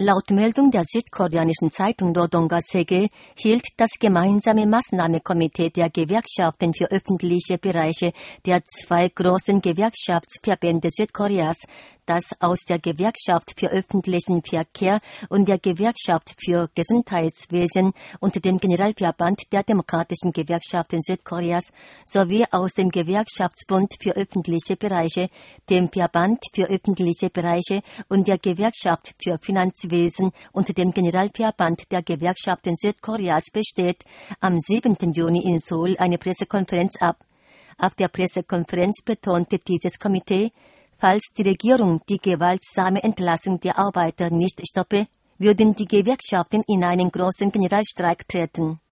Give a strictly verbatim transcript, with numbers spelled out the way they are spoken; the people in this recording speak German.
Laut Meldung der südkoreanischen Zeitung Rodong Sege hielt das gemeinsame Maßnahmenkomitee der Gewerkschaften für öffentliche Bereiche der zwei großen Gewerkschaftsverbände Südkoreas, das aus der Gewerkschaft für öffentlichen Verkehr und der Gewerkschaft für Gesundheitswesen und dem Generalverband der demokratischen Gewerkschaften Südkoreas sowie aus dem Gewerkschaftsbund für öffentliche Bereiche, dem Verband für öffentliche Bereiche und der Gewerkschaft für Finanzwesen und dem Generalverband der Gewerkschaften Südkoreas besteht, am siebten Juni in Seoul eine Pressekonferenz ab. Auf der Pressekonferenz betonte dieses Komitee, falls die Regierung die gewaltsame Entlassung der Arbeiter nicht stoppe, würden die Gewerkschaften in einen großen Generalstreik treten.